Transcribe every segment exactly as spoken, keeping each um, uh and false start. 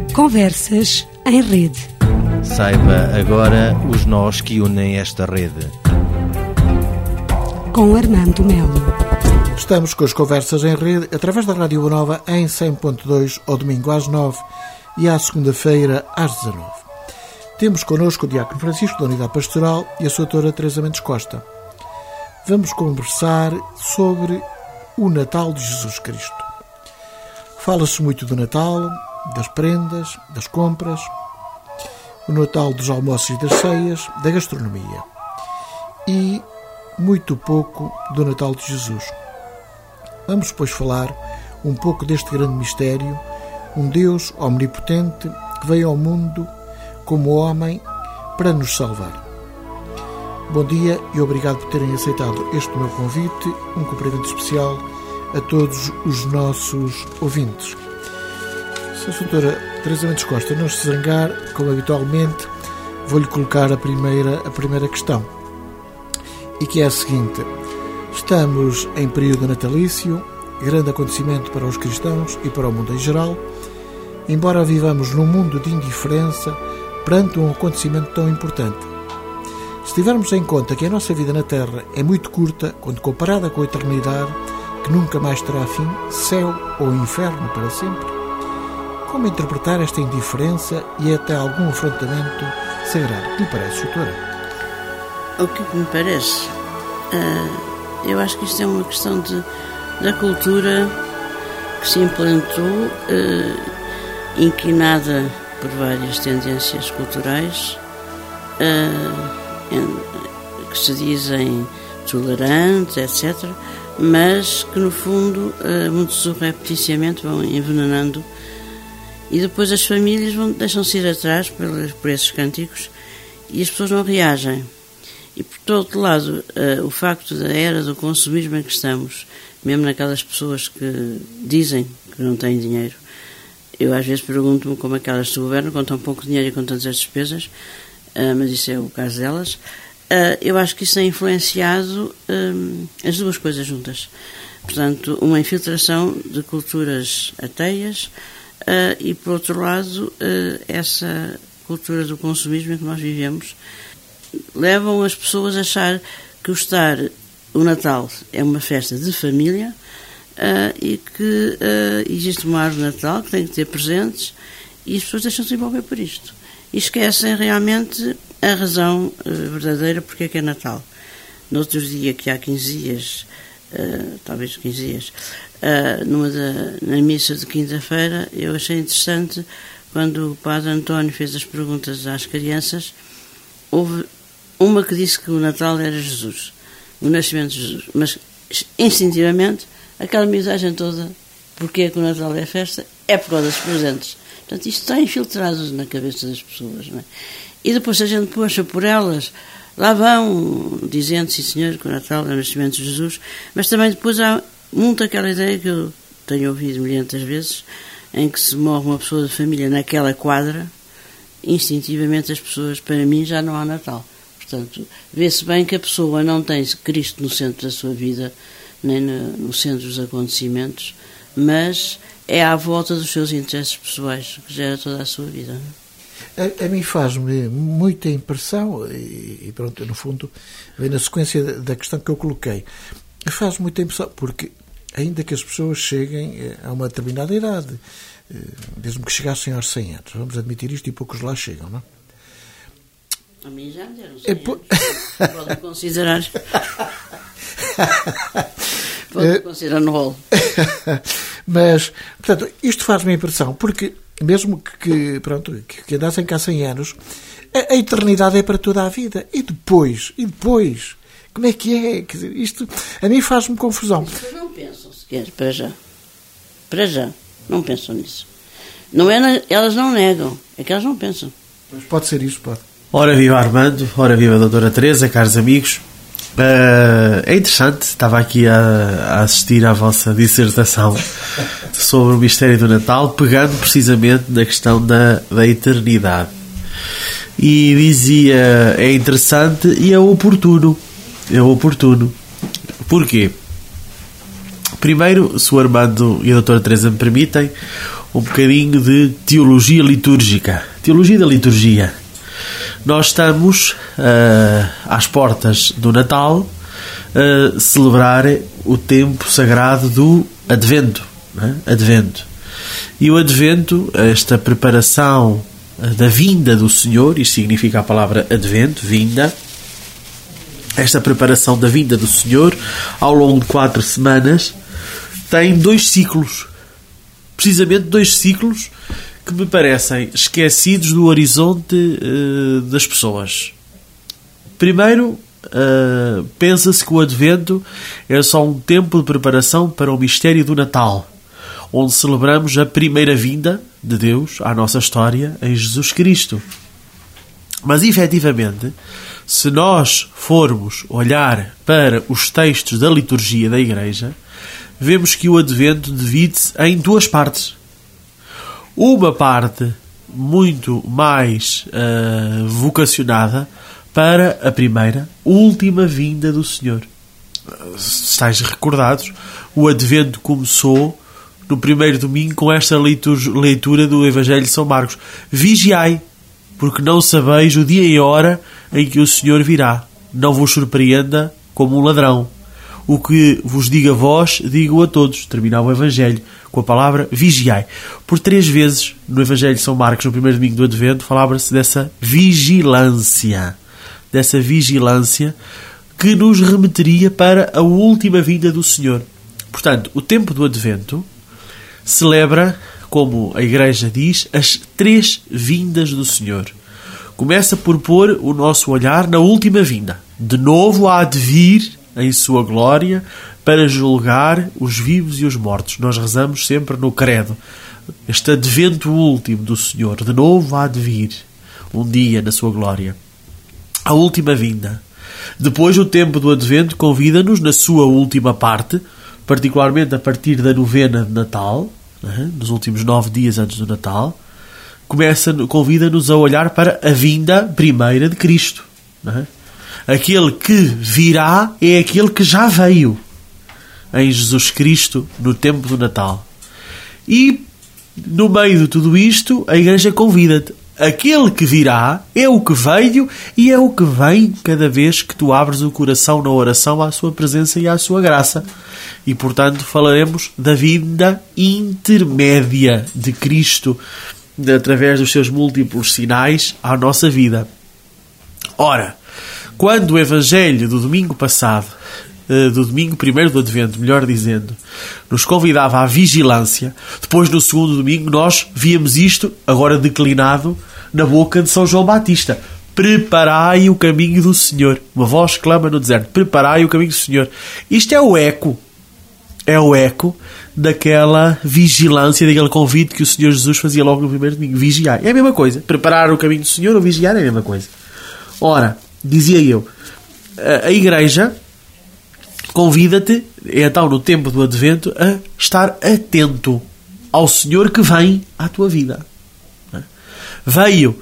Conversas em rede. Saiba agora os nós que unem esta rede. Com Armando Melo. Estamos com as Conversas em Rede através da Rádio Boa Nova em cem ponto dois ao domingo às nove e à segunda-feira às dezanove. Temos connosco o Diácono Francisco da Unidade Pastoral e a sua doutora Teresa Mendes Costa. Vamos conversar sobre o Natal de Jesus Cristo. Fala-se muito do Natal, das prendas, das compras, o Natal dos almoços e das ceias, da gastronomia e muito pouco do Natal de Jesus. Vamos, pois, falar um pouco deste grande mistério, um Deus omnipotente que veio ao mundo como homem para nos salvar. Bom dia e obrigado por terem aceitado este meu convite, um cumprimento especial a todos os nossos ouvintes. Se a doutora Teresa Mendes Costa não se zangar, como habitualmente, vou-lhe colocar a primeira, a primeira questão, e que é a seguinte: estamos em período natalício, grande acontecimento para os cristãos e para o mundo em geral, embora vivamos num mundo de indiferença perante um acontecimento tão importante. Se tivermos em conta que a nossa vida na Terra é muito curta, quando comparada com a eternidade, que nunca mais terá fim, céu ou inferno para sempre, como interpretar esta indiferença e até algum afrontamento sagrado? Que lhe parece, doutora? O que me parece? Uh, eu acho que isto é uma questão de, da cultura que se implantou, uh, inclinada por várias tendências culturais, uh, em, que se dizem tolerantes, etcétera, mas que, no fundo, uh, muito subrepticiamente vão envenenando. E depois as famílias vão, deixam-se ir atrás por, por esses cânticos e as pessoas não reagem. E, por outro lado, uh, o facto da era do consumismo em que estamos, mesmo naquelas pessoas que dizem que não têm dinheiro, eu às vezes pergunto-me como é que elas se governam com tão pouco dinheiro e com tantas despesas, uh, mas isso é o caso delas. Uh, eu acho que isso tem influenciado um, as duas coisas juntas. Portanto, uma infiltração de culturas ateias, Uh, e, por outro lado, uh, essa cultura do consumismo em que nós vivemos levam as pessoas a achar que o estar, o Natal é uma festa de família, uh, e que uh, existe uma árvore de Natal que tem que ter presentes, e as pessoas deixam-se envolver por isto e esquecem realmente a razão uh, verdadeira porque é que é Natal. No outro dia, que há quinze dias, uh, talvez quinze dias, Uh, numa da, na missa de quinta-feira, eu achei interessante quando o padre António fez as perguntas às crianças. Houve uma que disse que o Natal era Jesus, o nascimento de Jesus, mas instintivamente aquela mensagem toda, porque é que o Natal é festa, é por causa dos presentes. Portanto, isto está infiltrado na cabeça das pessoas, não é? E depois, se a gente puxa por elas, lá vão dizendo, sim senhor, que o Natal é o nascimento de Jesus, mas também depois há muito aquela ideia que eu tenho ouvido milhentas vezes, em que se morre uma pessoa de família naquela quadra, instintivamente as pessoas, para mim, já não há Natal. Portanto, vê-se bem que a pessoa não tem Cristo no centro da sua vida, nem no, no centro dos acontecimentos, mas é à volta dos seus interesses pessoais que gera toda a sua vida. A, a mim faz-me muita impressão, e, e pronto, no fundo, vem na sequência da, da questão que eu coloquei. Faz muita impressão, porque ainda que as pessoas cheguem a uma determinada idade, mesmo que chegassem aos cem anos, vamos admitir isto, e poucos lá chegam, não? A mim já deram cem é po... anos. Pode considerar. Pode considerar no rolo. Mas, portanto, isto faz-me impressão, porque mesmo que, pronto, que, que andassem cá cem anos, a, a eternidade é para toda a vida. E depois, e depois... Como é que é? Quer dizer, isto a mim faz-me confusão. As pessoas não pensam sequer, para já. Para já. Não pensam nisso. Não é na, elas não negam, é que elas não pensam. Mas pode ser isso, pode. Ora viva Armando, ora viva a doutora Teresa, caros amigos. Uh, é interessante, estava aqui a, a assistir à vossa dissertação sobre o mistério do Natal, pegando precisamente na questão da, da eternidade. E dizia, é interessante e é oportuno. É oportuno. Porquê? Primeiro, se o Armando e a doutora Teresa me permitem, um bocadinho de teologia litúrgica. Teologia da liturgia. Nós estamos uh, às portas do Natal a uh, celebrar o tempo sagrado do Advento. Né? Advento. E o Advento, esta preparação da vinda do Senhor, isto significa a palavra Advento, vinda, esta preparação da vinda do Senhor, ao longo de quatro semanas, tem dois ciclos. Precisamente dois ciclos que me parecem esquecidos do horizonte uh, das pessoas. Primeiro, uh, pensa-se que o Advento é só um tempo de preparação para o mistério do Natal, onde celebramos a primeira vinda de Deus à nossa história em Jesus Cristo. Mas, efetivamente, se nós formos olhar para os textos da liturgia da Igreja, vemos que o Advento divide-se em duas partes. Uma parte muito mais uh, vocacionada para a primeira, última vinda do Senhor. Se estáis recordados, o Advento começou no primeiro domingo com esta leitura do Evangelho de São Marcos. Vigiai, porque não sabeis o dia e hora em que o Senhor virá. Não vos surpreenda como um ladrão. O que vos digo a vós, digo a todos. Terminava o Evangelho com a palavra vigiai. Por três vezes no Evangelho de São Marcos, no primeiro domingo do Advento, falava-se dessa vigilância. Dessa vigilância que nos remeteria para a última vinda do Senhor. Portanto, o tempo do Advento celebra, como a Igreja diz, as três vindas do Senhor. Começa por pôr o nosso olhar na última vinda. De novo há de vir em sua glória para julgar os vivos e os mortos. Nós rezamos sempre no credo. Este advento último do Senhor. De novo há de vir um dia na sua glória. A última vinda. Depois, o tempo do Advento convida-nos na sua última parte, particularmente a partir da novena de Natal, né, nos últimos nove dias antes do Natal, começa, convida-nos a olhar para a vinda primeira de Cristo. Né? Aquele que virá é aquele que já veio em Jesus Cristo no tempo do Natal. E, no meio de tudo isto, a Igreja convida-te. Aquele que virá é o que veio e é o que vem cada vez que tu abres o coração na oração à sua presença e à sua graça. E, portanto, falaremos da vinda intermédia de Cristo através dos seus múltiplos sinais à nossa vida. Ora, quando o Evangelho do domingo passado, do domingo primeiro do Advento, melhor dizendo, nos convidava à vigilância, depois no segundo domingo nós víamos isto, agora declinado, na boca de São João Batista. Preparai o caminho do Senhor. Uma voz clama no deserto. Preparai o caminho do Senhor. Isto é o eco. É o eco daquela vigilância, daquele convite que o Senhor Jesus fazia logo no primeiro domingo. Vigiar. É a mesma coisa. Preparar o caminho do Senhor ou vigiar é a mesma coisa. Ora, dizia eu, a Igreja convida-te, então no tempo do Advento, a estar atento ao Senhor que vem à tua vida. Veio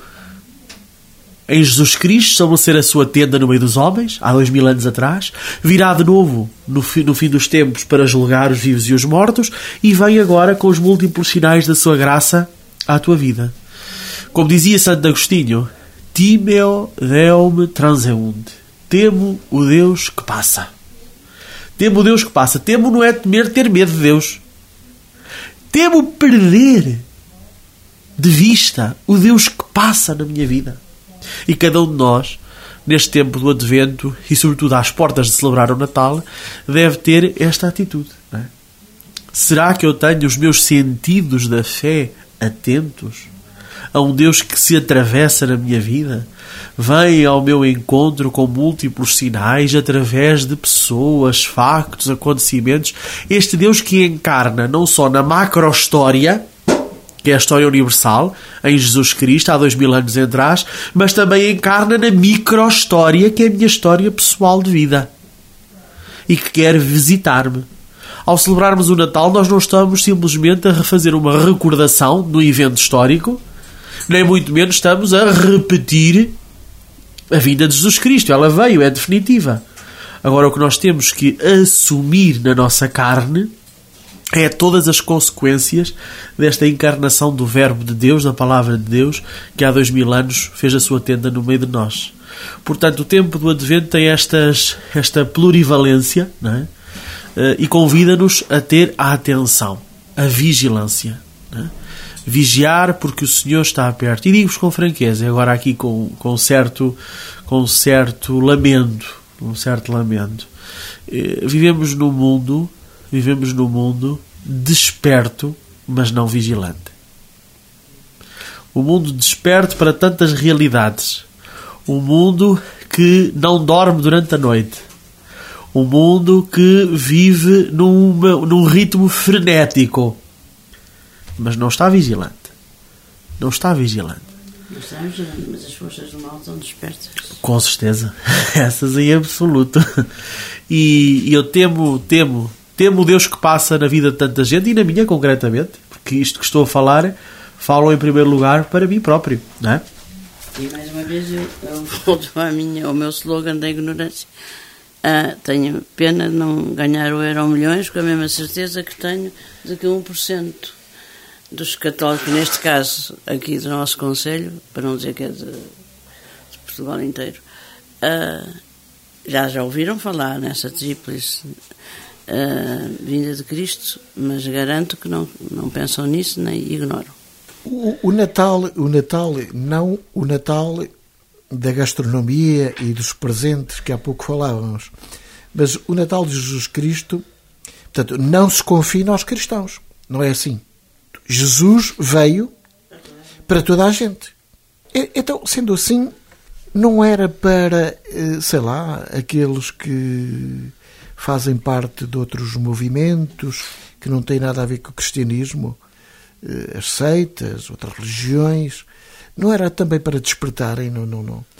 em Jesus Cristo estabelecer a sua tenda no meio dos homens, há dois mil anos atrás, virá de novo no fim, no fim dos tempos para julgar os vivos e os mortos, e vem agora com os múltiplos sinais da sua graça à tua vida. Como dizia Santo Agostinho, timeo Deum transeunt. Temo o Deus que passa. Temo o Deus que passa. Temo não é temer, ter medo de Deus. Temo perder de vista o Deus que passa na minha vida. E cada um de nós, neste tempo do Advento e sobretudo às portas de celebrar o Natal, deve ter esta atitude. Não é? Será que eu tenho os meus sentidos da fé atentos a um Deus que se atravessa na minha vida? Vem ao meu encontro com múltiplos sinais através de pessoas, factos, acontecimentos. Este Deus que encarna não só na macro-história, que é a história universal, em Jesus Cristo, há dois mil anos atrás, mas também encarna na micro-história, que é a minha história pessoal de vida. E que quer visitar-me. Ao celebrarmos o Natal, nós não estamos simplesmente a refazer uma recordação do evento histórico, nem muito menos estamos a repetir a vinda de Jesus Cristo. Ela veio, é definitiva. Agora, o que nós temos que assumir na nossa carne é todas as consequências desta encarnação do Verbo de Deus, da Palavra de Deus, que há dois mil anos fez a sua tenda no meio de nós. Portanto, o tempo do Advento tem estas, esta plurivalência, não é? E convida-nos a ter a atenção, a vigilância, não é? Vigiar porque o Senhor está perto. E digo-vos com franqueza, agora aqui com, com, certo, com certo lamento, um certo lamento. Vivemos num mundo, vivemos num mundo desperto, mas não vigilante. Um mundo desperto para tantas realidades. Um mundo que não dorme durante a noite. Um mundo que vive numa, num ritmo frenético. Mas não está vigilante. Não está vigilante. Não está vigilante, mas as forças do mal estão despertas. Com certeza. Essas em absoluto. E, e eu temo, temo, temo o Deus que passa na vida de tanta gente e na minha concretamente. Porque isto que estou a falar, falo em primeiro lugar para mim próprio. Não é? E mais uma vez eu, eu volto à minha, ao meu slogan da ignorância. Ah, tenho pena de não ganhar o Euro Milhões com a mesma certeza que tenho de que um por cento dos católicos, neste caso aqui do nosso Conselho, para não dizer que é de, de Portugal inteiro, uh, já já ouviram falar nessa tríplice uh, vinda de Cristo, mas garanto que não, não pensam nisso nem ignoram. O, o Natal, o Natal, não o Natal da gastronomia e dos presentes que há pouco falávamos, mas o Natal de Jesus Cristo, portanto, não se confina aos cristãos, não é assim. Jesus veio para toda a gente. Então, sendo assim, não era para, sei lá, aqueles que fazem parte de outros movimentos que não têm nada a ver com o cristianismo, as seitas, outras religiões, não era também para despertarem, não, não, não.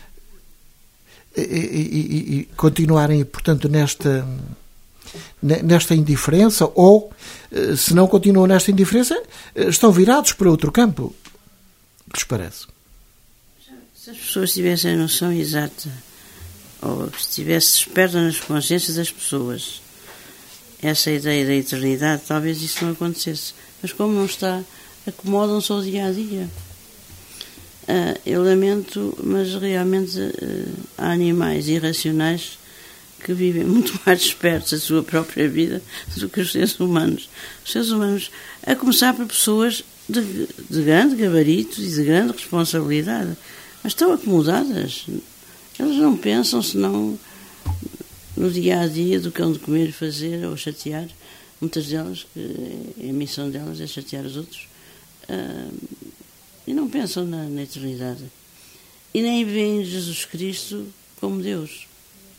E, e, e continuarem, portanto, nesta... nesta indiferença, ou se não continuam nesta indiferença, estão virados para outro campo. O que lhes parece? Se as pessoas tivessem a noção exata, ou que estivesse desperta nas consciências das pessoas essa ideia da eternidade, talvez isso não acontecesse. Mas como não está, acomodam-se ao dia a dia. Uh, eu lamento, mas realmente uh, há animais irracionais que vivem muito mais despertos da sua própria vida do que os seres humanos. Os seres humanos, a começar por pessoas de, de grande gabarito e de grande responsabilidade, mas estão acomodadas. Elas não pensam senão no dia-a-dia do que hão de comer, fazer ou chatear. Muitas delas, que a missão delas é chatear os outros, uh, e não pensam na, na eternidade. E nem veem Jesus Cristo como Deus.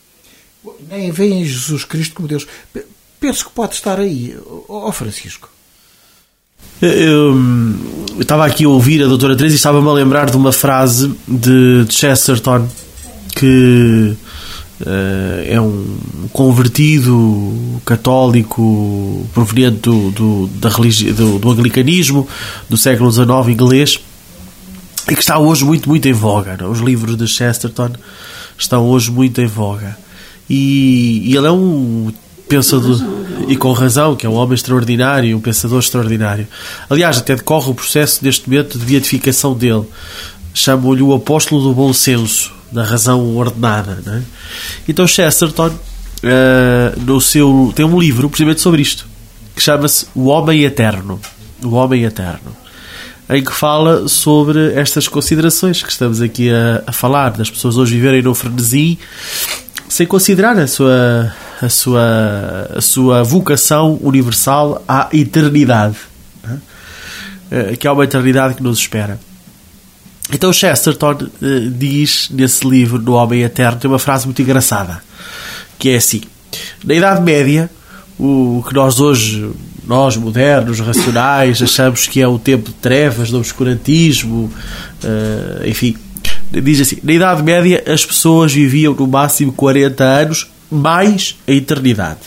Nem veem Jesus Cristo como Deus. Penso que pode estar aí, ó Francisco. Eu, eu estava aqui a ouvir a doutora Teresa e estava-me a lembrar de uma frase de Chesterton, que uh, é um convertido católico proveniente do, do, da religi- do, do anglicanismo do século dezenove inglês, e que está hoje muito, muito em voga. Não? Os livros de Chesterton estão hoje muito em voga. E, e ele é um pensador, e com razão, que é um homem extraordinário, um pensador extraordinário. Aliás, até decorre o processo neste momento de beatificação dele. Chamam-lhe o apóstolo do bom senso, da razão ordenada. Não é? Então Chesterton uh, no seu, tem um livro precisamente sobre isto, que chama-se O Homem Eterno. O Homem Eterno. Em que fala sobre estas considerações que estamos aqui a, a falar, das pessoas hoje viverem no frenesi sem considerar a sua, a sua, a sua vocação universal à eternidade, né? Que há uma eternidade que nos espera. Então Chesterton uh, diz nesse livro, No Homem Eterno, tem uma frase muito engraçada, que é assim: na Idade Média, o que nós hoje, nós modernos, racionais, achamos que é o tempo de trevas, do obscurantismo, uh, enfim, diz assim: na Idade Média as pessoas viviam no máximo quarenta anos, mais a eternidade.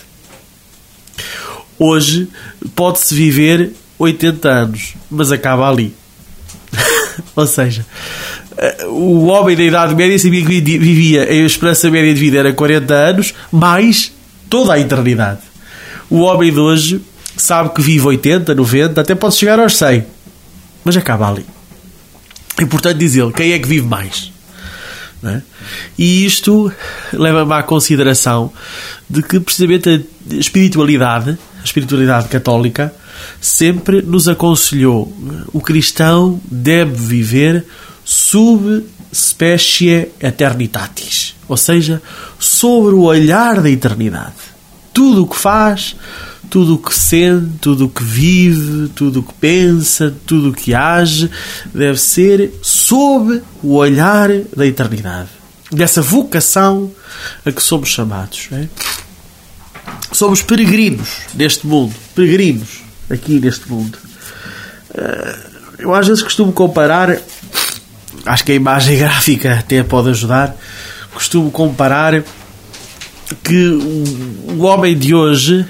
Hoje pode-se viver oitenta anos, mas acaba ali. Ou seja, o homem da Idade Média sabia que vivia, a esperança média de vida era quarenta anos, mais toda a eternidade. O homem de hoje sabe que vive oitenta, noventa, até pode chegar aos cem, mas acaba ali. E portanto diz ele, quem é que vive mais? Não é? E isto leva-me à consideração de que precisamente a espiritualidade, a espiritualidade católica, sempre nos aconselhou: o cristão deve viver sub specie eternitatis, ou seja, sobre o olhar da eternidade. Tudo o que faz, tudo o que sente, tudo o que vive, tudo o que pensa, tudo o que age, deve ser sob o olhar da eternidade, dessa vocação a que somos chamados. Não é? Somos peregrinos neste mundo, peregrinos aqui neste mundo. Eu às vezes costumo comparar, acho que a imagem gráfica até pode ajudar, costumo comparar que o homem de hoje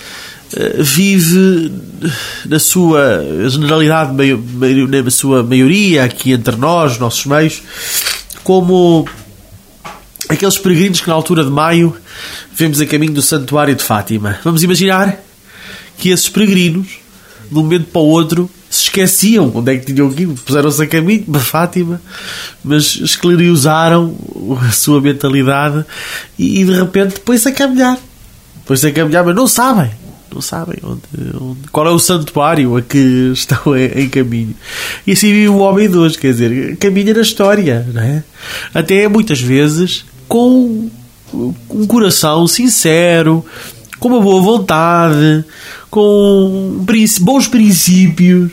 vive na sua generalidade, na sua maioria aqui entre nós, nossos meios, como aqueles peregrinos que na altura de maio vemos a caminho do Santuário de Fátima. Vamos imaginar que esses peregrinos, de um momento para o outro, se esqueciam onde é que tinham que ir, puseram-se a caminho para Fátima, mas esclerosaram a sua mentalidade e de repente põe-se a caminhar. Põe-se a caminhar, mas não sabem. Não sabem onde, onde, qual é o santuário a que estão em, em caminho. E assim vive o homem de hoje, quer dizer, caminha na história, não é? Até muitas vezes com um coração sincero, com uma boa vontade, com bons princípios,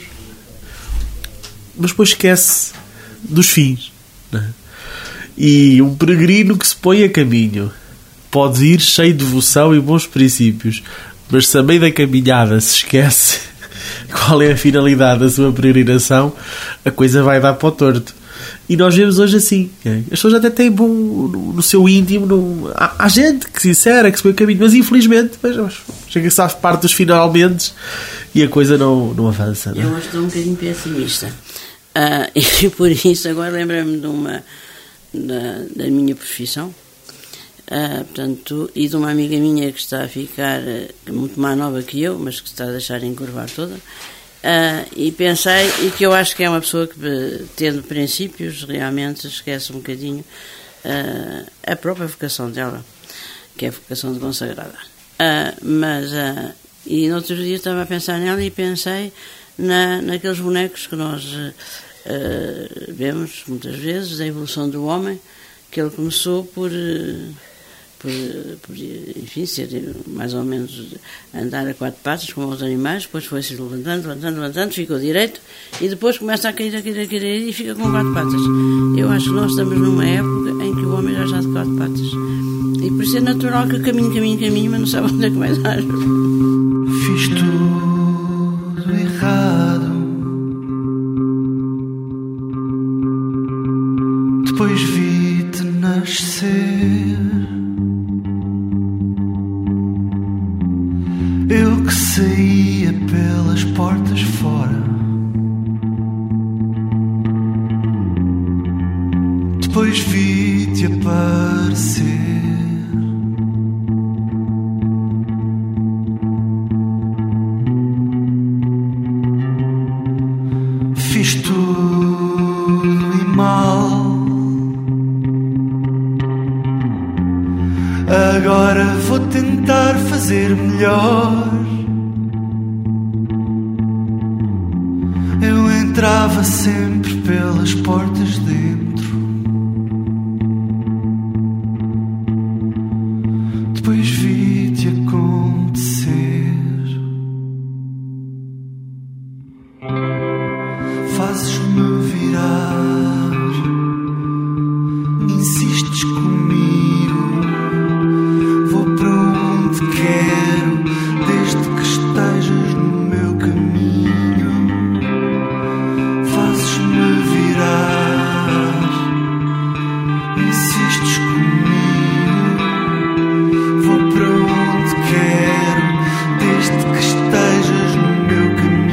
mas depois esquece dos fins, não é? E um peregrino que se põe a caminho pode ir cheio de devoção e bons princípios, mas se a meio da caminhada se esquece qual é a finalidade da sua peregrinação, a coisa vai dar para o torto. E nós vemos hoje assim, okay? As pessoas até têm bom no, no seu íntimo, no, há, há gente que sincera, que se põe o caminho, mas infelizmente chega-se à parte dos finalmente e a coisa não, não avança. Não? Eu acho que estou um bocadinho pessimista. Uh, e por isso agora lembro-me de uma da, da minha profissão. Uh, portanto, e de uma amiga minha que está a ficar uh, muito mais nova que eu, mas que está a deixar encurvar toda, uh, e pensei, e que eu acho que é uma pessoa que, tendo princípios, realmente esquece um bocadinho uh, a própria vocação dela, que é a vocação de consagrada. Uh, mas, uh, e no outro dia estava a pensar nela e pensei na, naqueles bonecos que nós uh, vemos muitas vezes, da evolução do homem, que ele começou por... Uh, Por, por, enfim, ser mais ou menos andar a quatro patas como os animais, depois foi-se levantando, levantando, levantando, ficou direito e depois começa a cair, a cair, a cair e fica com quatro patas. Eu acho que nós estamos numa época em que o homem já está de quatro patas e por isso é natural que caminho, caminho, caminho, mas não sabe onde é que vai dar. Fiz tudo errado, depois vi-te nascer. Eu que saía pelas portas fora, depois vi-te aparecer. Fiz tudo e mal, agora vou tentar fazer melhor. Eu entrava sempre pelas portas dentro, depois vi-te acontecer. Fazes-me virar, insistes comigo, vou para onde quero, desde que estejas no meu caminho. Fazes-me virar, insistes comigo, vou para onde quero, desde que estejas no meu caminho.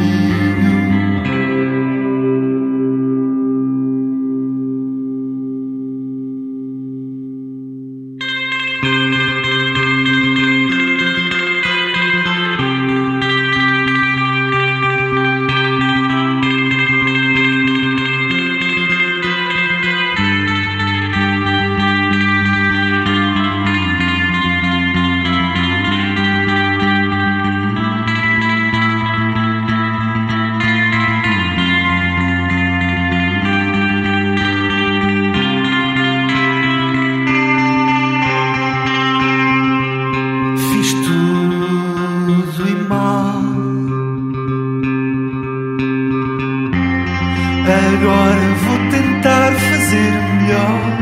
Agora vou tentar fazer melhor.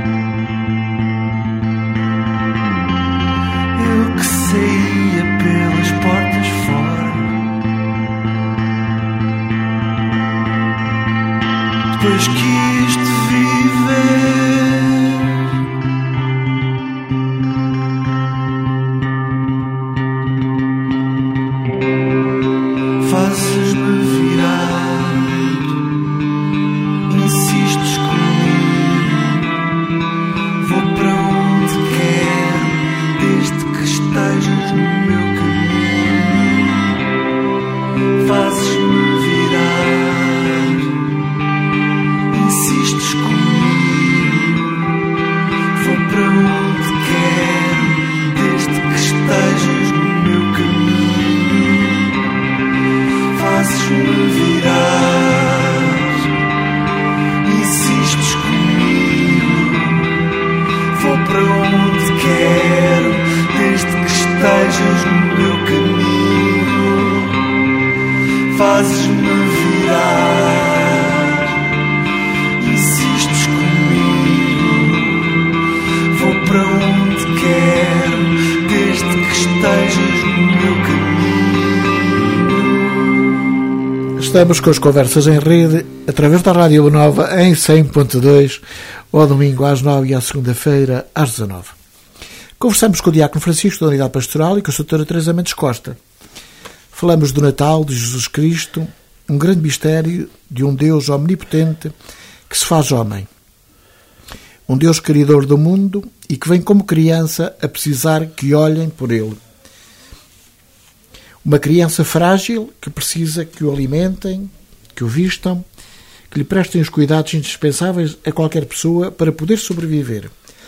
Eu que saía pelas portas fora, depois quis te viver. Fazes-me virar, insistes comigo, vou para onde quero, desde que estejas no meu caminho. Fazes-me virar, insistes comigo, vou para onde quero, desde que estejas no meu caminho. Fazes-me virar, insistes comigo, vou para onde quero, desde que estejas no meu caminho. Fazes-me virar, insistes comigo, vou para onde quero, desde que estejas no meu caminho. Estamos com as conversas em rede, através da Rádio Nova, em cem ponto dois, ao domingo às nove e à segunda-feira às dezanove. Conversamos com o Diácono Francisco, da Unidade Pastoral, e com a doutora Teresa Mendes Costa. Falamos do Natal de Jesus Cristo, um grande mistério de um Deus omnipotente que se faz homem. Um Deus criador do mundo e que vem como criança a precisar que olhem por ele. Uma criança frágil que precisa que o alimentem, que o vistam, que lhe prestem os cuidados indispensáveis a qualquer pessoa para poder sobreviver.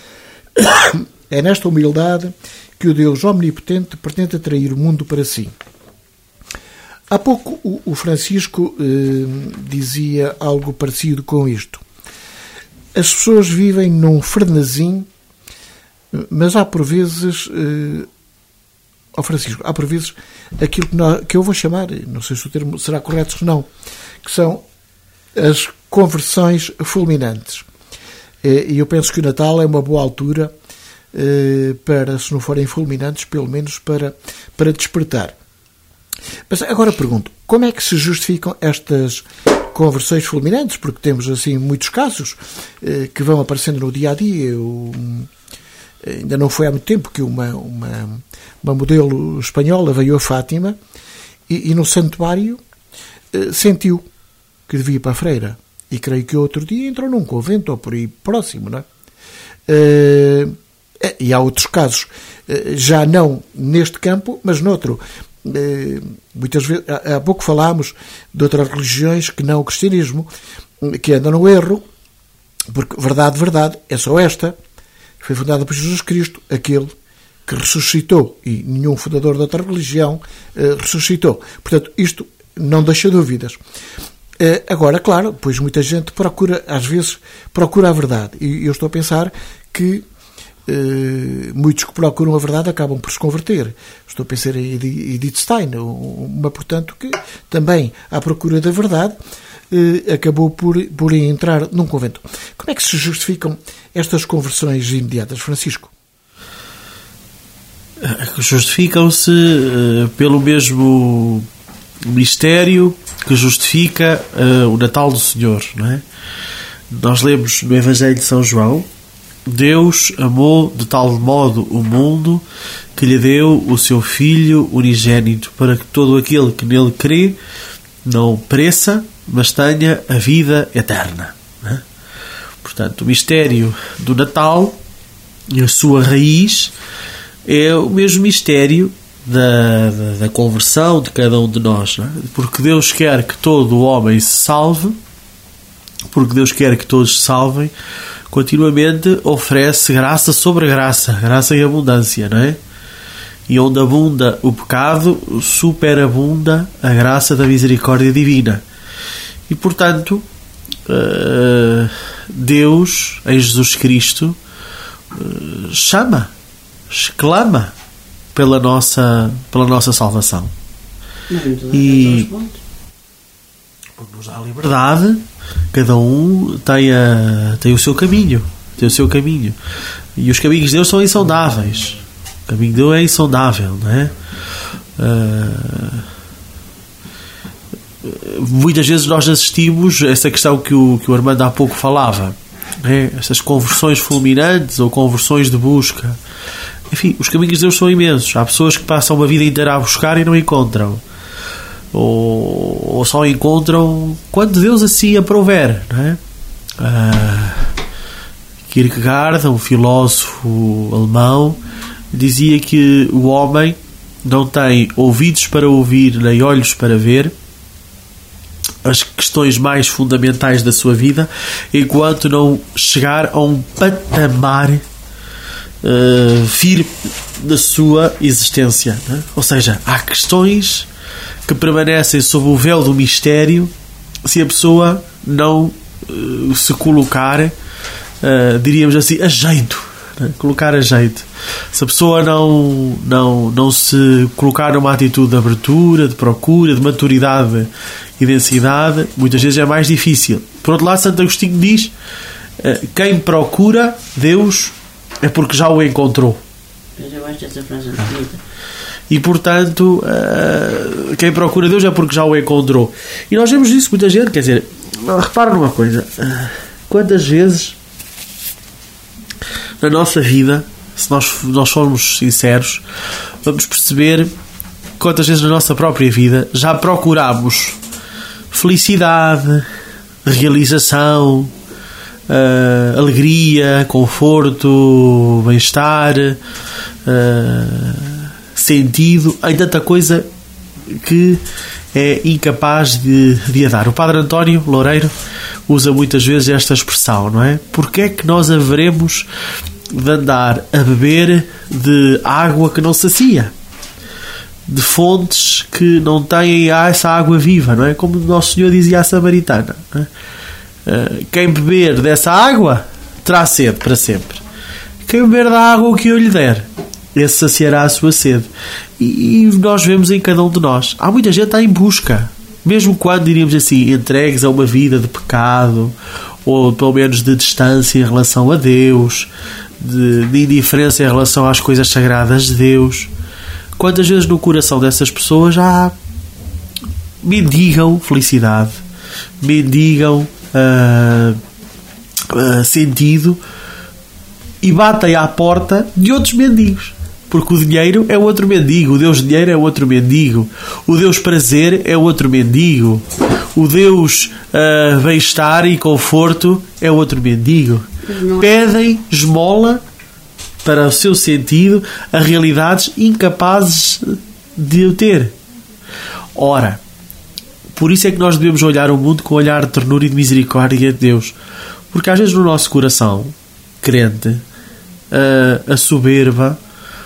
É nesta humildade que o Deus omnipotente pretende atrair o mundo para si. Há pouco o Francisco eh, dizia algo parecido com isto. As pessoas vivem num frenesim, mas há por vezes... Eh, Ó oh Francisco, há por vezes aquilo que, nós, que eu vou chamar, não sei se o termo será correto ou não, que são as conversões fulminantes. E eu penso que o Natal é uma boa altura para, se não forem fulminantes, pelo menos para, para despertar. Mas agora pergunto, como é que se justificam estas conversões fulminantes? Porque temos assim muitos casos que vão aparecendo no dia-a-dia. Eu, ainda não foi há muito tempo que uma, uma, uma modelo espanhola veio a Fátima e, e no santuário eh, sentiu que devia ir para a freira. E creio que outro dia entrou num convento ou por aí próximo, não é? Eh, e há outros casos, eh, já não neste campo, mas noutro. Eh, muitas vezes, há, há pouco falámos de outras religiões que não o cristianismo, que andam no erro, porque verdade, verdade, é só esta. Foi fundada por Jesus Cristo, aquele que ressuscitou, e nenhum fundador de outra religião uh, ressuscitou. Portanto, isto não deixa dúvidas. Uh, agora, claro, pois muita gente procura, às vezes, procura a verdade. E eu estou a pensar que uh, muitos que procuram a verdade acabam por se converter. Estou a pensar em Edith Stein, uma, portanto, que também, à procura da verdade, uh, acabou por, por entrar num convento. Como é que se justificam estas conversões imediatas, Francisco? Justificam-se uh, pelo mesmo mistério que justifica uh, o Natal do Senhor, não é? Nós lemos no Evangelho de São João: Deus amou de tal modo o mundo que lhe deu o seu Filho unigênito, para que todo aquele que nele crê não pereça, mas tenha a vida eterna, não é? Portanto, o mistério do Natal e a sua raiz é o mesmo mistério da, da, da conversão de cada um de nós, não é? Porque Deus quer que todo o homem se salve, porque Deus quer que todos se salvem, continuamente oferece graça sobre graça, graça em abundância, não é? E onde abunda o pecado, superabunda a graça da misericórdia divina. E, portanto, Deus, em Jesus Cristo, chama, exclama pela nossa, pela nossa salvação. Não, e porque nos dá liberdade, cada um tem, a, tem o seu caminho, tem o seu caminho. E os caminhos de Deus são insondáveis. O caminho de Deus é insondável, não é? Uh, muitas vezes nós assistimos essa questão que o, que o Armando há pouco falava, é? Essas conversões fulminantes ou conversões de busca. Enfim, os caminhos de Deus são imensos. Há pessoas que passam uma vida inteira a buscar e não encontram, ou, ou só encontram quando Deus assim aprouver, não é? Uh, Kierkegaard, um filósofo alemão, dizia que o homem não tem ouvidos para ouvir nem olhos para ver as questões mais fundamentais da sua vida enquanto não chegar a um patamar uh, firme da sua existência, né? Ou seja, há questões que permanecem sob o véu do mistério se a pessoa não uh, se colocar, uh, diríamos assim, a jeito, né? Colocar a jeito. Se a pessoa não, não, não se colocar numa atitude de abertura, de procura, de maturidade e densidade, muitas vezes é mais difícil. Por outro lado, Santo Agostinho diz: quem procura Deus é porque já o encontrou. Eu acho essa frase bonita. E portanto, quem procura Deus é porque já o encontrou. E nós vemos isso muita gente. Quer dizer, repara numa coisa: quantas vezes na nossa vida, se nós, nós formos sinceros, vamos perceber quantas vezes na nossa própria vida já procurámos felicidade, realização, uh, alegria, conforto, bem-estar, uh, sentido em tanta coisa que é incapaz de, de a dar. O Padre António Loureiro usa muitas vezes esta expressão, não é? Porque é que nós haveremos de andar a beber de água que não sacia, de fontes que não têm essa água viva, não é? Como o Nosso Senhor dizia à Samaritana, não é? Quem beber dessa água terá sede para sempre. Quem beber da água que eu lhe der, esse saciará a sua sede. E, e nós vemos em cada um de nós, há muita gente que está em busca, mesmo quando, diríamos assim, entregues a uma vida de pecado, ou pelo menos de distância em relação a Deus, de, de indiferença em relação às coisas sagradas de Deus. Quantas vezes no coração dessas pessoas já mendigam felicidade, mendigam uh, uh, sentido, e batem à porta de outros mendigos, porque o dinheiro é outro mendigo, o Deus dinheiro é outro mendigo, o Deus prazer é outro mendigo, o Deus uh, bem-estar e conforto é outro mendigo. Pedem esmola para o seu sentido a realidades incapazes de o ter. Ora, por isso é que nós devemos olhar o mundo com um olhar de ternura e de misericórdia de Deus, porque às vezes no nosso coração crente, a, a soberba,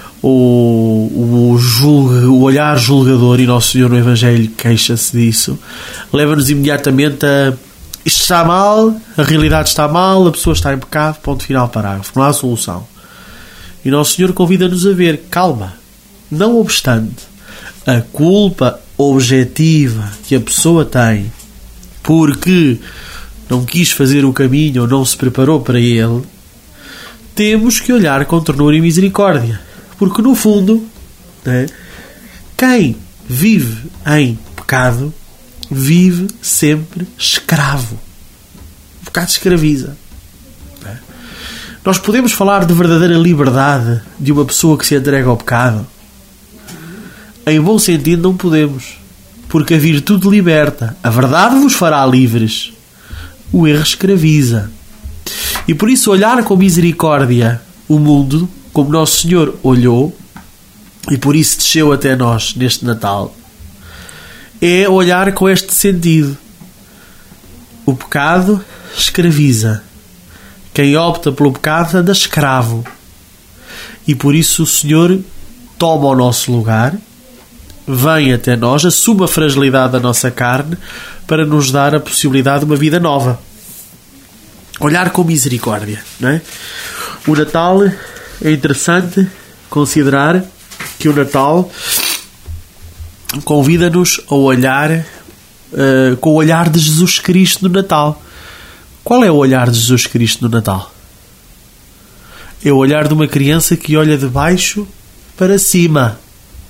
o, o, julga, o olhar julgador, e Nosso Senhor no Evangelho queixa-se disso, leva-nos imediatamente a: isto está mal, a realidade está mal, a pessoa está em pecado, ponto final, parágrafo, não há solução. E Nosso Senhor convida-nos a ver: calma, não obstante a culpa objetiva que a pessoa tem porque não quis fazer o caminho ou não se preparou para ele, temos que olhar com ternura e misericórdia, porque no fundo, né, quem vive em pecado vive sempre escravo. O pecado escraviza. Né? Nós podemos falar de verdadeira liberdade de uma pessoa que se entrega ao pecado? Em bom sentido não podemos, porque a virtude liberta, a verdade vos fará livres, o erro escraviza. E por isso olhar com misericórdia o mundo, como Nosso Senhor olhou, e por isso desceu até nós neste Natal, é olhar com este sentido. O pecado escraviza. Quem opta pelo pecado anda escravo. E por isso o Senhor toma o nosso lugar, vem até nós, assume a fragilidade da nossa carne para nos dar a possibilidade de uma vida nova. Olhar com misericórdia, não é? O Natal, é interessante considerar que o Natal convida-nos a olhar uh, com o olhar de Jesus Cristo no Natal. Qual é o olhar de Jesus Cristo no Natal? É o olhar de uma criança que olha de baixo para cima.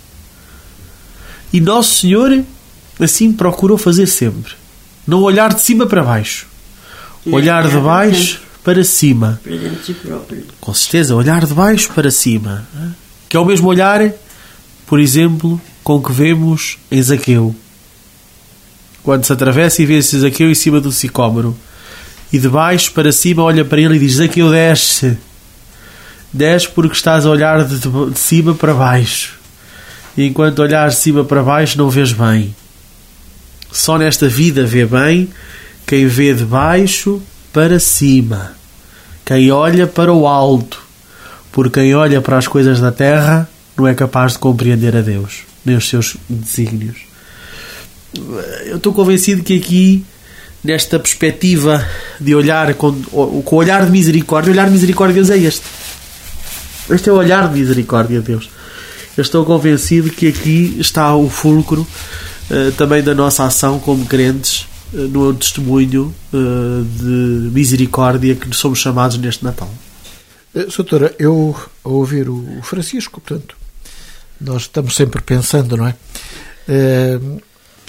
E Nosso Senhor assim procurou fazer sempre. Não olhar de cima para baixo. Olhar de baixo para cima. Com certeza, olhar de baixo para cima. Que é o mesmo olhar, por exemplo, com que vemos em Zaqueu. Quando se atravessa e vê-se Zaqueu em cima do sicómoro. E de baixo para cima olha para ele e diz: Zaqueu, desce. Desce porque estás a olhar de, de cima para baixo. E enquanto olhares de cima para baixo não vês bem. Só nesta vida vê bem quem vê de baixo para cima. Quem olha para o alto. Porque quem olha para as coisas da terra não é capaz de compreender a Deus, nem os seus desígnios. Eu estou convencido que aqui, nesta perspectiva de olhar com, com o olhar de misericórdia, o olhar de misericórdia de Deus é este. Este é o olhar de misericórdia de Deus. Eu estou convencido que aqui está o fulcro uh, também da nossa ação como crentes uh, no testemunho uh, de misericórdia que somos chamados neste Natal. Doutora, eu ao ouvir o Francisco, portanto, nós estamos sempre pensando, não é? Uh,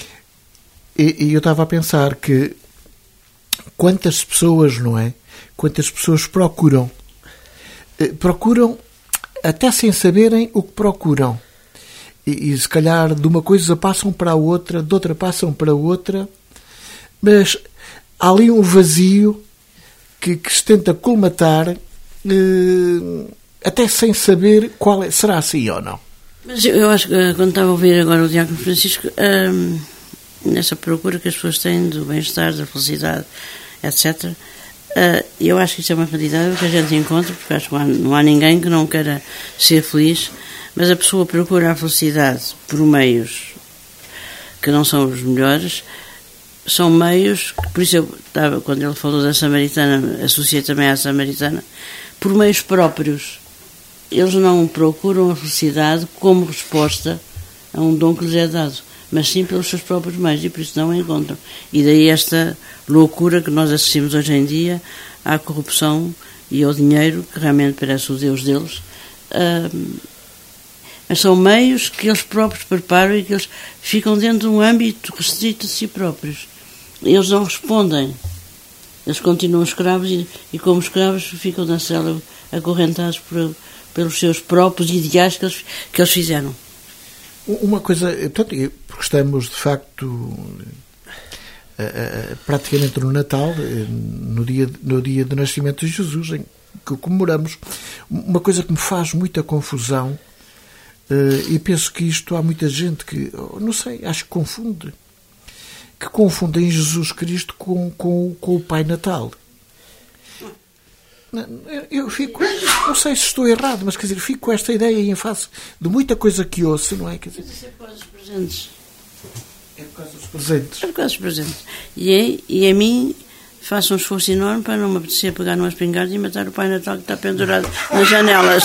e, e eu estava a pensar que quantas pessoas, não é? Quantas pessoas procuram, uh, procuram até sem saberem o que procuram. E, e se calhar de uma coisa passam para a outra, de outra passam para a outra, mas há ali um vazio que, que se tenta colmatar, eh, até sem saber qual é, será assim ou não. Mas eu, eu acho que quando estava a ouvir agora o Diácono Francisco, hum, nessa procura que as pessoas têm do bem-estar, da felicidade, etcétera, Uh, eu acho que isso é uma realidade que a gente encontra, porque acho que não há, não há ninguém que não queira ser feliz, mas a pessoa procura a felicidade por meios que não são os melhores, são meios, por isso eu estava, quando ele falou da Samaritana, associei também à Samaritana, por meios próprios. Eles não procuram a felicidade como resposta a um dom que lhes é dado, mas sim pelos seus próprios meios, e por isso não a encontram. E daí esta loucura que nós assistimos hoje em dia à corrupção e ao dinheiro, que realmente parece o Deus deles. Uh, mas são meios que eles próprios preparam e que eles ficam dentro de um âmbito restrito de si próprios. Eles não respondem. Eles continuam escravos e, e como escravos, ficam na cela acorrentados por, pelos seus próprios ideais que eles, que eles fizeram. Uma coisa, portanto, porque estamos de facto praticamente no Natal, no dia, no dia do nascimento de Jesus, em que o comemoramos, uma coisa que me faz muita confusão, e penso que isto há muita gente que, não sei, acho que confunde, que confundem Jesus Cristo com, com, com o Pai Natal. Eu fico, não sei se estou errado, mas quer dizer, fico com esta ideia em face de muita coisa que ouço, não é? Quer dizer, isso é por causa dos presentes. É por causa dos presentes. É por causa dos presentes. E, é, e a mim faço um esforço enorme para não me apetecer pegar numa espingarda e matar o Pai Natal que está pendurado nas janelas.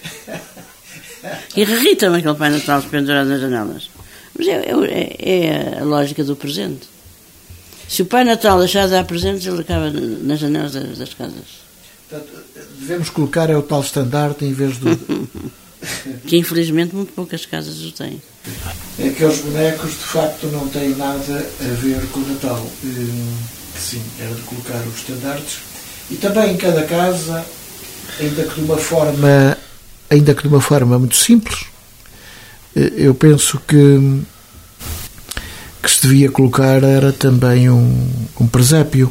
Irrita-me aquele Pai Natal pendurado nas janelas. Mas é, é, é a lógica do presente. Se o Pai Natal deixar de dar presentes, ele acaba nas janelas das, das casas. Portanto, devemos colocar é o tal estandarte em vez do... que infelizmente muito poucas casas o têm. É que os bonecos de facto não têm nada a ver com o Natal. Sim, era de colocar os estandartes. E também em cada casa, ainda que de uma forma, ainda que de uma forma muito simples, eu penso que, que se devia colocar era também um, um presépio.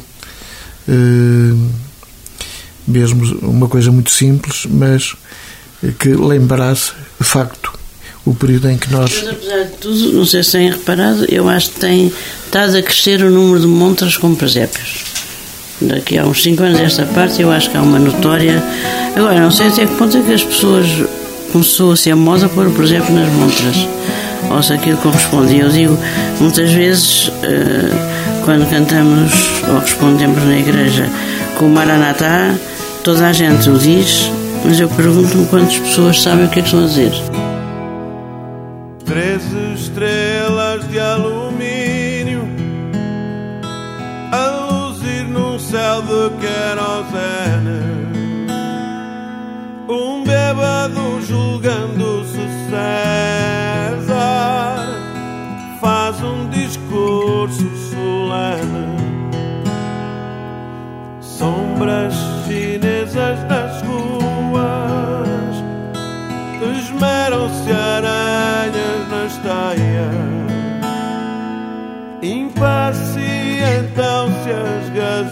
Mesmo uma coisa muito simples, mas que lembrasse, de facto, o período em que nós... Mas, apesar de tudo, não sei se têm reparado, eu acho que tem estado a crescer o número de montras com presépios. Daqui a uns cinco anos desta parte, eu acho que há uma notória... Agora, não sei até que ponto é que as pessoas começou a ser moda pôr o presépio nas montras, ou se aquilo corresponde. Eu digo, muitas vezes, quando cantamos ou respondemos na igreja com o Maranatá, toda a gente o diz, mas eu pergunto-me quantas pessoas sabem o que é que estão a dizer. Três estrelas de alumínio farol de querosene, um bêbado julgando-se César faz um discurso solene. Sombras chinesas nas ruas, esmeram-se aranhas nas teias, impacientam-se as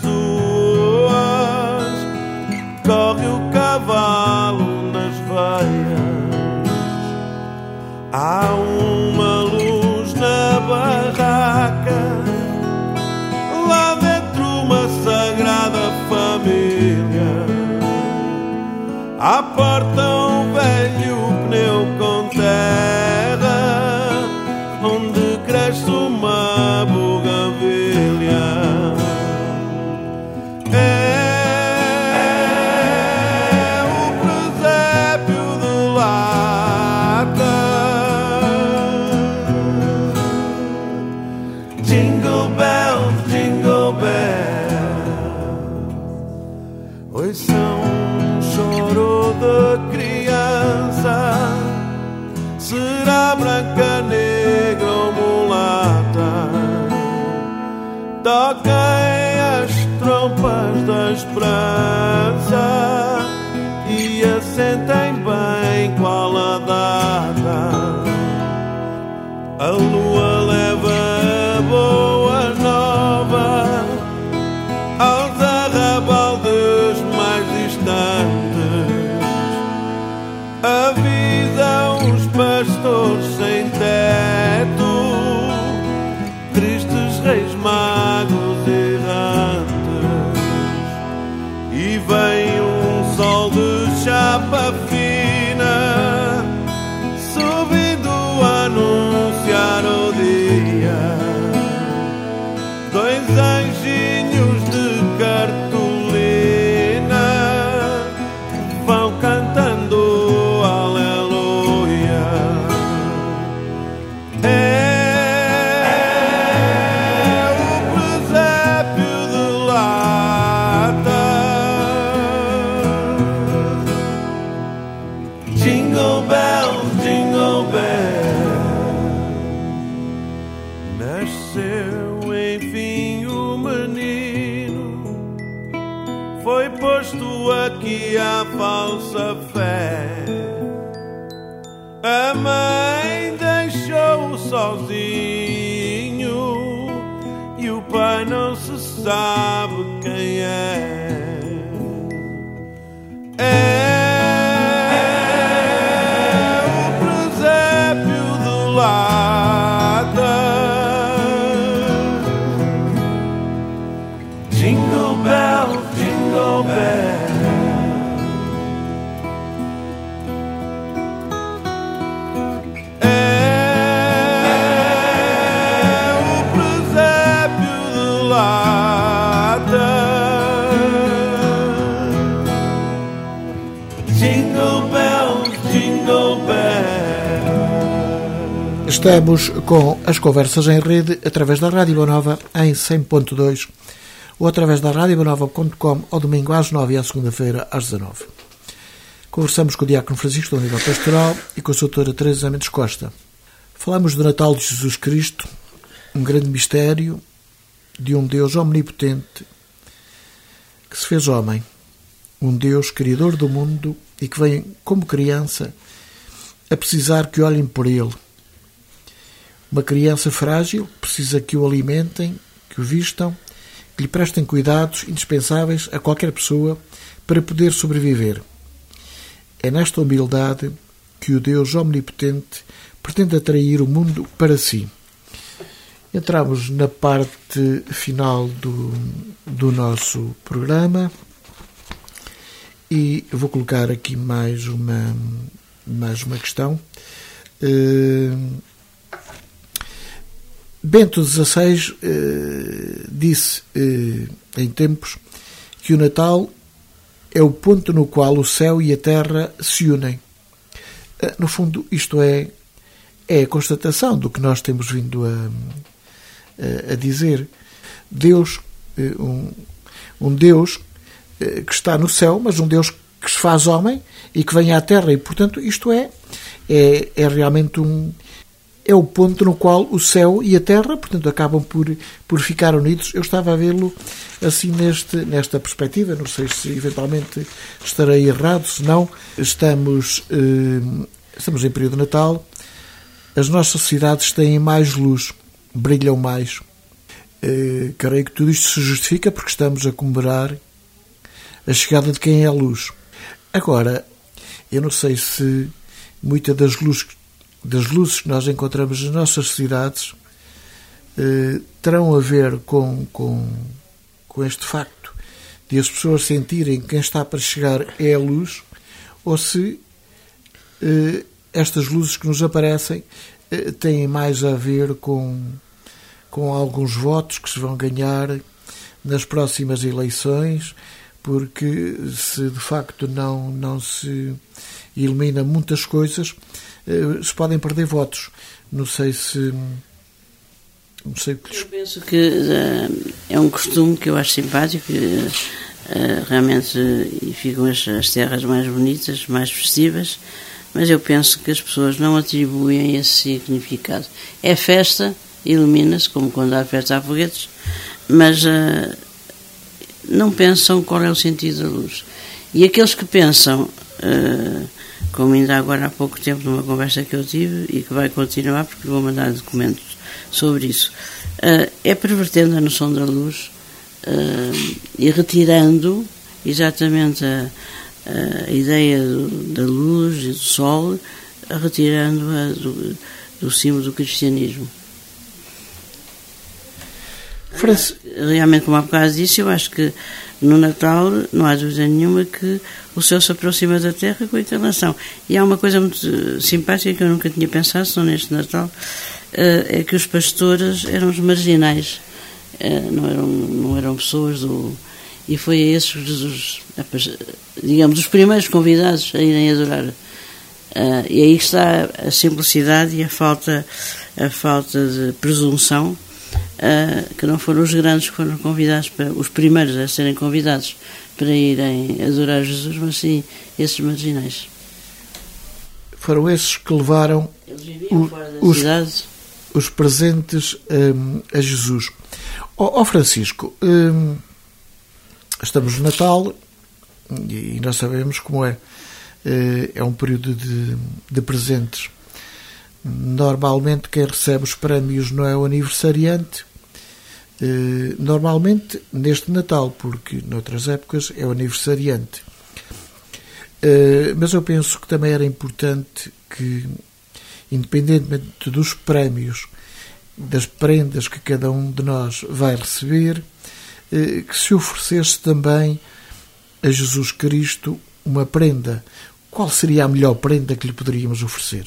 gazoas, corre o cavalo nas veias. Há uma luz na barraca, lá dentro uma sagrada família. À porta um velho pneu com terra, onde cresce uma buganvília. É o presépio de lata. Jingle bells, jingle bells. Oi, são um choro de criança. Será branca, negra ou mulata? Toquem as trompas da esperança e assentem bem qual a data. A lua leva boa nova aos arrabaldes mais distantes. Avisam os pastores sem teto, tristes reis magos errantes. E vem um sol de chapa fina, subindo a anunciar o dia. Dois anjinhos de cartolina vão cantando aleluia. É o presépio de lata. Jingle bells, jingle bells. Nasceu enfim o menino, foi posto aqui à falsa fé. A mãe deixou-o sozinho e o pai não se sabe quem é. É o presépio de lata. Jingle bells, jingle bells. Estamos com as conversas em rede através da Rádio Boa Nova em cem ponto dois ou através da rádio boa nova ponto com ao domingo às nove e à segunda-feira às dezanove. Conversamos com o Diácono Francisco da Unidade Pastoral e com a doutora Teresa Mendes Costa. Falamos do Natal de Jesus Cristo, um grande mistério de um Deus omnipotente que se fez homem, um Deus criador do mundo e que vem como criança a precisar que olhem por ele. Uma criança frágil precisa que o alimentem, que o vistam, que lhe prestem cuidados indispensáveis a qualquer pessoa para poder sobreviver. É nesta humildade que o Deus omnipotente pretende atrair o mundo para si. Entramos na parte final do, do nosso programa e eu vou colocar aqui mais uma, mais uma questão. Uh, Bento dezasseis uh, disse uh, em tempos que o Natal é o ponto no qual o céu e a terra se unem. Uh, no fundo, isto é, é a constatação do que nós temos vindo a, a, a dizer. Deus, uh, um, um Deus que está no céu, mas um Deus que se faz homem e que vem à terra. E, portanto, isto é, é, é realmente um... é o ponto no qual o céu e a terra, portanto, acabam por, por ficar unidos. Eu estava a vê-lo assim neste, nesta perspectiva. Não sei se eventualmente estarei errado, se não, estamos, eh, estamos em período de Natal. As nossas cidades têm mais luz, brilham mais. Eh, creio que tudo isto se justifica porque estamos a comemorar a chegada de quem é a luz. Agora, eu não sei se muitas das luzes, das luzes que nós encontramos nas nossas cidades eh, terão a ver com, com, com este facto de as pessoas sentirem que quem está para chegar é a luz, ou se eh, estas luzes que nos aparecem eh, têm mais a ver com, com alguns votos que se vão ganhar nas próximas eleições, porque se de facto não, não se ilumina muitas coisas, se podem perder votos. Não sei se... Não sei o que lhes... Eu penso que uh, é um costume que eu acho simpático, uh, uh, realmente, uh, e ficam as, as terras mais bonitas, mais festivas, mas eu penso que as pessoas não atribuem esse significado. É festa, ilumina-se, como quando há festa há foguetes, mas... Uh, não pensam qual é o sentido da luz. E aqueles que pensam, uh, como ainda agora há pouco tempo numa conversa que eu tive e que vai continuar porque vou mandar documentos sobre isso, uh, é pervertendo a noção da luz uh, e retirando exatamente a, a ideia do, da luz e do sol, retirando-a do, do símbolo do cristianismo. Realmente, como há bocado disse, eu acho que no Natal não há dúvida nenhuma que o céu se aproxima da terra com a encarnação. E há uma coisa muito simpática que eu nunca tinha pensado, só neste Natal, é que os pastores eram os marginais, não eram, não eram pessoas do... E foi a esses Jesus, digamos, os primeiros convidados a irem adorar. E aí está a simplicidade e a falta, a falta de presunção. Uh, que não foram os grandes que foram convidados, para, os primeiros a serem convidados para irem adorar Jesus, mas sim esses marginais. Foram esses que levaram o, os, os presentes um, a Jesus. Ó oh, oh Francisco, um, estamos no Natal e, e nós sabemos como é. Uh, é um período de, de presentes. Normalmente quem recebe os prémios não é o aniversariante, normalmente neste Natal, porque noutras épocas é o aniversariante. Mas eu penso que também era importante que, independentemente dos prémios, das prendas que cada um de nós vai receber, que se oferecesse também a Jesus Cristo uma prenda. Qual seria a melhor prenda que lhe poderíamos oferecer?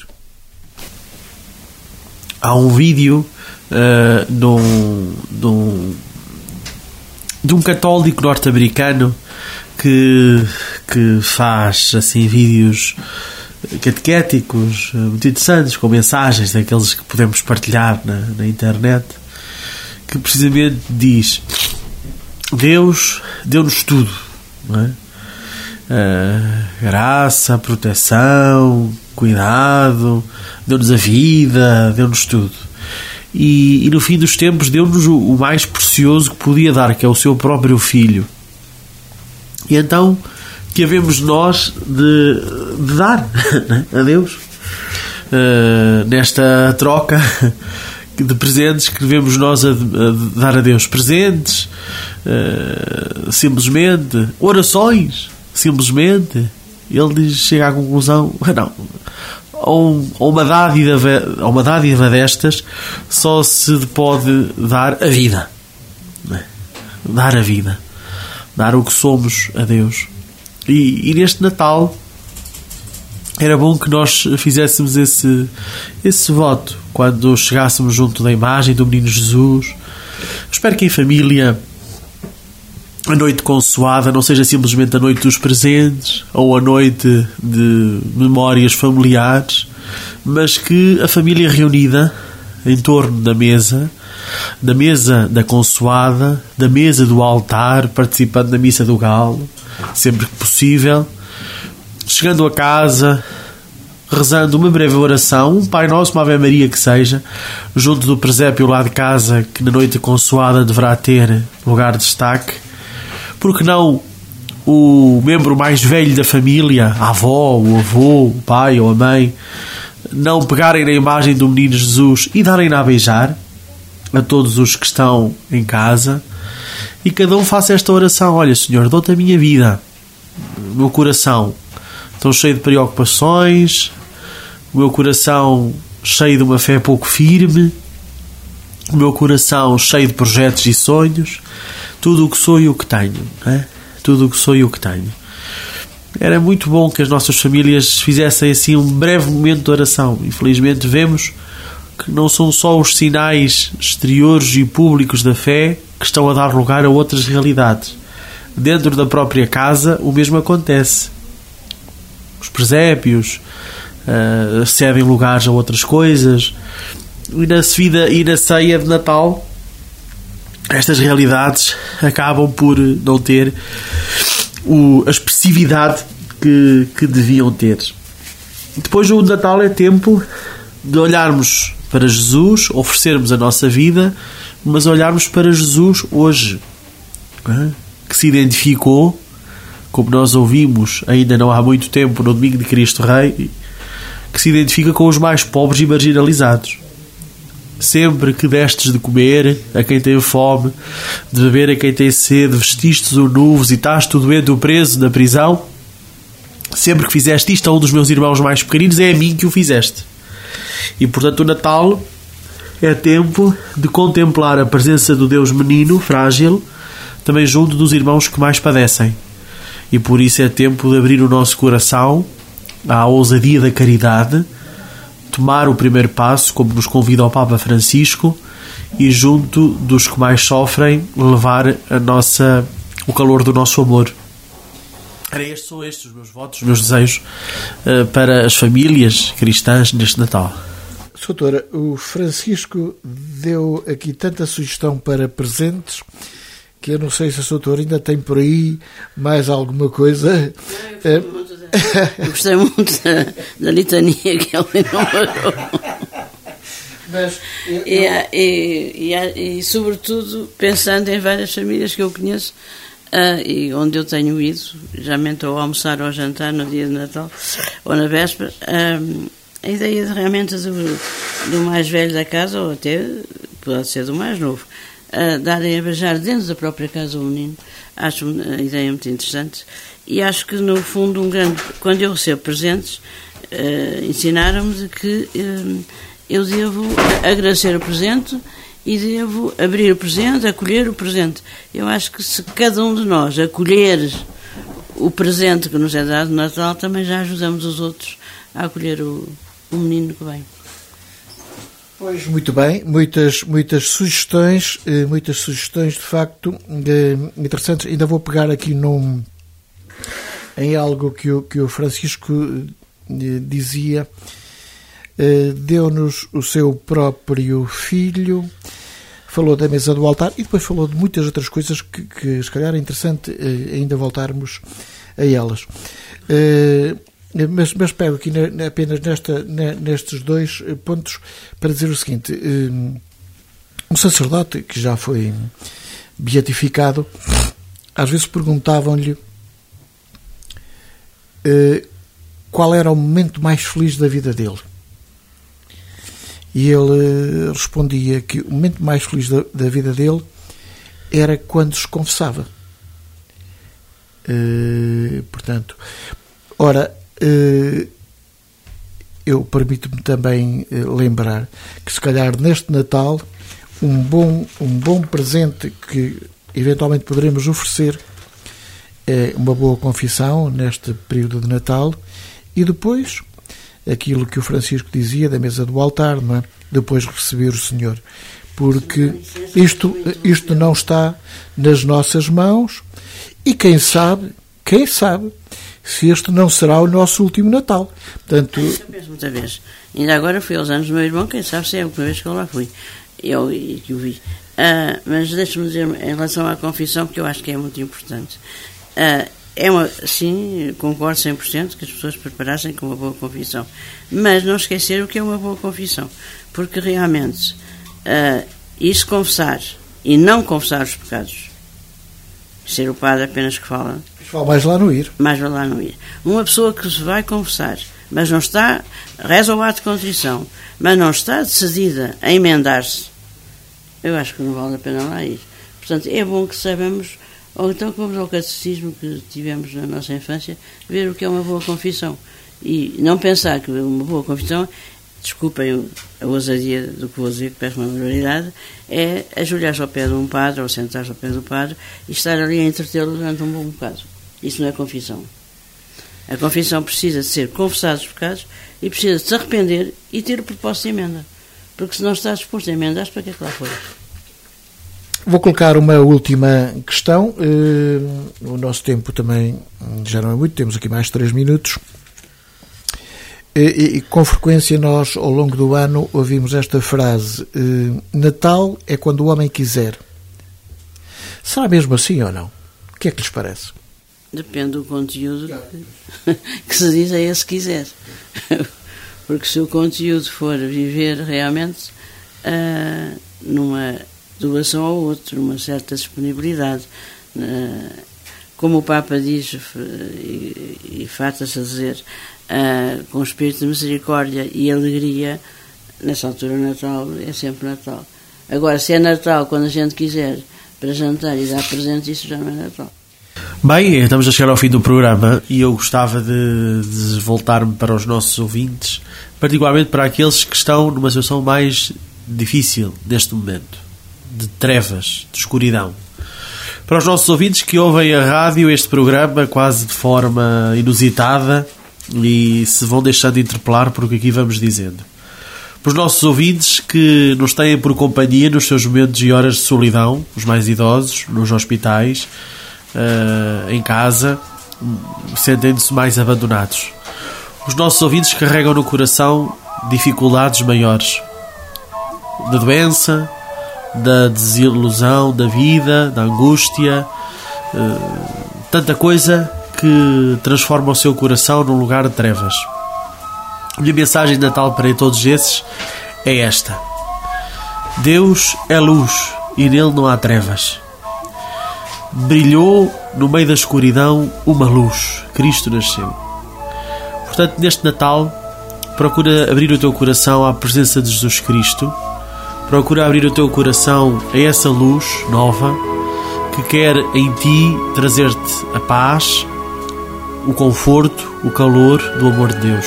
Há um vídeo uh, de, um, de, um, de um católico norte-americano que, que faz assim vídeos catequéticos muito interessantes, com mensagens daqueles que podemos partilhar na, na internet, que precisamente diz: Deus deu-nos tudo, não é? Uh, graça, proteção, cuidado, deu-nos a vida, deu-nos tudo. E, e no fim dos tempos deu-nos o, o mais precioso que podia dar, que é o seu próprio Filho. E então, que havemos nós de, de dar a Deus uh, nesta troca de presentes, que devemos nós a, a dar a Deus presentes, uh, simplesmente orações, simplesmente. Ele diz, chega à conclusão, não, ou, ou uma dádiva, ou uma dádiva destas só se pode dar a vida, não é? Dar a vida, dar o que somos a Deus. E, e neste Natal era bom que nós fizéssemos esse, esse voto quando chegássemos junto da imagem do Menino Jesus. Espero que em família a noite consoada não seja simplesmente a noite dos presentes ou a noite de memórias familiares, mas que a família reunida em torno da mesa da mesa da consoada, da mesa do altar, participando da missa do galo, sempre que possível, chegando a casa, rezando uma breve oração, um Pai Nosso, uma Ave Maria que seja, junto do presépio lá de casa, que na noite consoada deverá ter lugar de destaque. Porque não o membro mais velho da família, a avó, o avô, o pai ou a mãe, não pegarem na imagem do menino Jesus e darem-na a beijar a todos os que estão em casa, e cada um faça esta oração: olha, Senhor, dou-te a minha vida, o meu coração tão cheio de preocupações, o meu coração cheio de uma fé pouco firme, o meu coração cheio de projetos e sonhos, tudo o que sou e o que tenho, não é? Tudo o que sou e o que tenho. Era muito bom que as nossas famílias fizessem assim um breve momento de oração. Infelizmente vemos que não são só os sinais exteriores e públicos da fé que estão a dar lugar a outras realidades. Dentro da própria casa o mesmo acontece. Os presépios uh, cedem lugares a outras coisas, e na vida e na ceia de Natal estas realidades acabam por não ter o, a expressividade que, que deviam ter. Depois, o Natal é tempo de olharmos para Jesus, oferecermos a nossa vida, mas olharmos para Jesus hoje, que se identificou, como nós ouvimos ainda não há muito tempo no Domingo de Cristo Rei, que se identifica com os mais pobres e marginalizados. Sempre que destes de comer a quem tem fome, de beber a quem tem sede, vestiste os nuvos e estás tu doente ou preso na prisão, sempre que fizeste isto a um dos meus irmãos mais pequeninos, é a mim que o fizeste. E portanto o Natal é tempo de contemplar a presença do Deus menino, frágil, também junto dos irmãos que mais padecem. E por isso é tempo de abrir o nosso coração à ousadia da caridade, tomar o primeiro passo, como nos convida o Papa Francisco, e junto dos que mais sofrem, levar a nossa, o calor do nosso amor. Era estes, são estes os meus votos, os meus desejos uh, para as famílias cristãs neste Natal. Doutora, o Francisco deu aqui tanta sugestão para presentes que eu não sei se a doutora ainda tem por aí mais alguma coisa. Eu gostei muito da, da litania que ele enumerou. Mas, eu, e, eu... e, e, e, sobretudo, pensando em várias famílias que eu conheço uh, e onde eu tenho ido, geralmente ao almoçar ou ao jantar no dia de Natal ou na véspera, um, a ideia de, realmente do, do mais velho da casa, ou até pode ser do mais novo, uh, darem a beijar dentro da própria casa o menino, acho uma ideia muito interessante. E acho que, no fundo, um grande, quando eu recebo presentes, uh, ensinaram-me que uh, eu devo agradecer o presente e devo abrir o presente, acolher o presente. Eu acho que se cada um de nós acolher o presente que nos é dado no Natal, também já ajudamos os outros a acolher o, o menino que vem. Pois, muito bem, muitas, muitas sugestões, muitas sugestões de facto interessantes. Ainda vou pegar aqui num, em algo que o, que o Francisco dizia. Deu-nos o seu próprio filho, falou da mesa do altar e depois falou de muitas outras coisas que, que se calhar é interessante ainda voltarmos a elas. Mas, mas pego aqui apenas nesta, nestes dois pontos para dizer o seguinte: um sacerdote que já foi beatificado, às vezes perguntavam-lhe qual era o momento mais feliz da vida dele. E ele respondia que o momento mais feliz da, da vida dele era quando se confessava. Uh, portanto, ora, uh, eu permito-me também uh, lembrar que, se calhar, neste Natal, um bom, um bom presente que eventualmente poderemos oferecer é uma boa confissão neste período de Natal e depois aquilo que o Francisco dizia da mesa do altar, não é? Depois receber o Senhor, porque isto, isto não está nas nossas mãos e quem sabe, quem sabe se este não será o nosso último Natal. Portanto, muita vez. Ainda agora fui aos anos do meu irmão, quem sabe se é a última vez que eu lá fui. eu e que o vi. Uh, mas deixe-me dizer, em relação à confissão, porque eu acho que é muito importante. Uh, é uma, sim, concordo cem por cento que as pessoas preparassem com uma boa confissão. Mas não esquecer o que é uma boa confissão. Porque realmente, uh, isso confessar e não confessar os pecados, ser o padre apenas que fala. Fala mais lá no ir. Mais vai lá no ir. Uma pessoa que se vai confessar, mas não está, reza o ato de contrição, mas não está decidida a emendar-se, eu acho que não vale a pena lá ir. Portanto, é bom que saibamos, ou então que vamos ao catecismo que tivemos na nossa infância, ver o que é uma boa confissão. E não pensar que uma boa confissão, desculpem a ousadia do que vou dizer, que peço uma barbaridade, é ajoelhar-se ao pé de um padre, ou sentar-se ao pé do padre, e estar ali a entretê-lo durante um bom bocado. Isso não é confissão. A confissão precisa de ser confessados os pecados e precisa de se arrepender e ter o propósito de emenda. Porque se não está disposto a emendar, para que é que lá foi? Vou colocar uma última questão. O nosso tempo também já não é muito, temos aqui mais três minutos. E, e com frequência nós, ao longo do ano, ouvimos esta frase: Natal é quando o homem quiser. Será mesmo assim ou não? O que é que lhes parece? Depende do conteúdo que, que se diz a esse quiser. Porque se o conteúdo for viver realmente uh, numa doação ao outro, numa certa disponibilidade, uh, como o Papa diz, e, e farta-se a dizer, uh, com espírito de misericórdia e alegria, nessa altura Natal é sempre Natal. Agora, se é Natal quando a gente quiser para jantar e dar presente, isso já não é Natal. Bem, estamos a chegar ao fim do programa e eu gostava de, de voltar-me para os nossos ouvintes, particularmente para aqueles que estão numa situação mais difícil neste momento, de trevas, de escuridão. Para os nossos ouvintes que ouvem a rádio, este programa quase de forma inusitada e se vão deixando interpelar por o que aqui vamos dizendo. Para os nossos ouvintes que nos têm por companhia nos seus momentos e horas de solidão, os mais idosos, nos hospitais, Uh, em casa, sentem-se mais abandonados. Os nossos ouvintes carregam no coração dificuldades maiores, da doença, da desilusão da vida, da angústia, uh, tanta coisa que transforma o seu coração num lugar de trevas. A minha mensagem de Natal para todos esses é esta: Deus é luz e nele não há trevas. Brilhou no meio da escuridão uma luz, Cristo nasceu. Portanto, neste Natal, procura abrir o teu coração à presença de Jesus Cristo, procura abrir o teu coração a essa luz nova que quer em ti trazer-te a paz, o conforto, o calor do amor de Deus.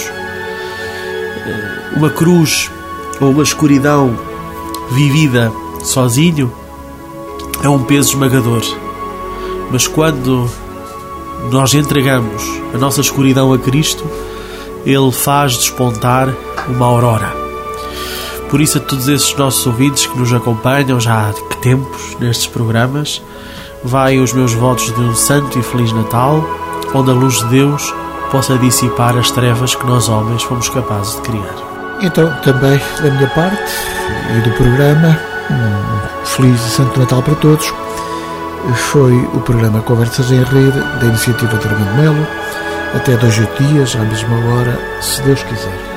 Uma cruz ou uma escuridão vivida sozinho é um peso esmagador. Mas quando nós entregamos a nossa escuridão a Cristo, Ele faz despontar uma aurora. Por isso, a todos esses nossos ouvintes que nos acompanham já há que tempos nestes programas, vai os meus votos de um santo e feliz Natal, onde a luz de Deus possa dissipar as trevas que nós homens fomos capazes de criar. Então, também da minha parte e do programa, um feliz e santo Natal para todos. Foi o programa Conversas em Rede, da iniciativa de Armando Melo. Até dois oito dias, à mesma hora, se Deus quiser.